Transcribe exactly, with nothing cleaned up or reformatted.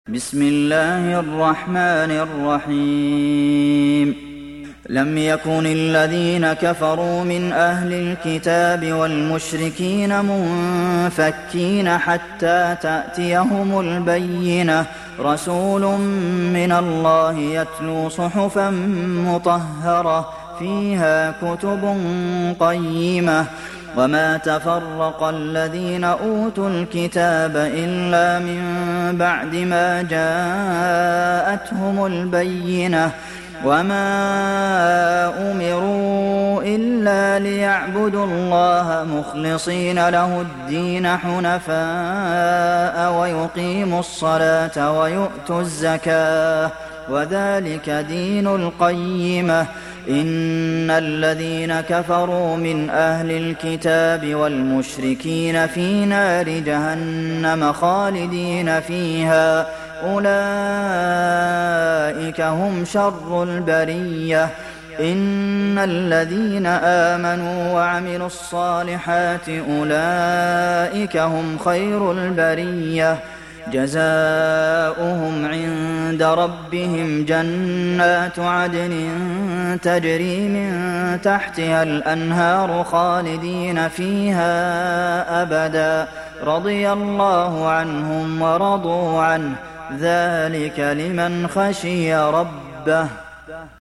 بسم الله الرحمن الرحيم لم يكن الذين كفروا من أهل الكتاب والمشركين منفكين حتى تأتيهم البينة رسول من الله يتلو صحفا مطهرة فيها كتب قيمة وما تفرق الذين أوتوا الكتاب إلا من بعد ما جاءتهم البينة وما أمروا إلا ليعبدوا الله مخلصين له الدين حنفاء ويقيموا الصلاة ويؤتوا الزكاة وذلك دين القيمة إن الذين كفروا من أهل الكتاب والمشركين في نار جهنم خالدين فيها أولئك هم شر البرية إن الذين آمنوا وعملوا الصالحات أولئك هم خير البرية جزاؤهم عند ربهم جنات عدن تجري من تحتها الأنهار خالدين فيها أبدا رضي الله عنهم ورضوا عنه ذلك لمن خشي ربه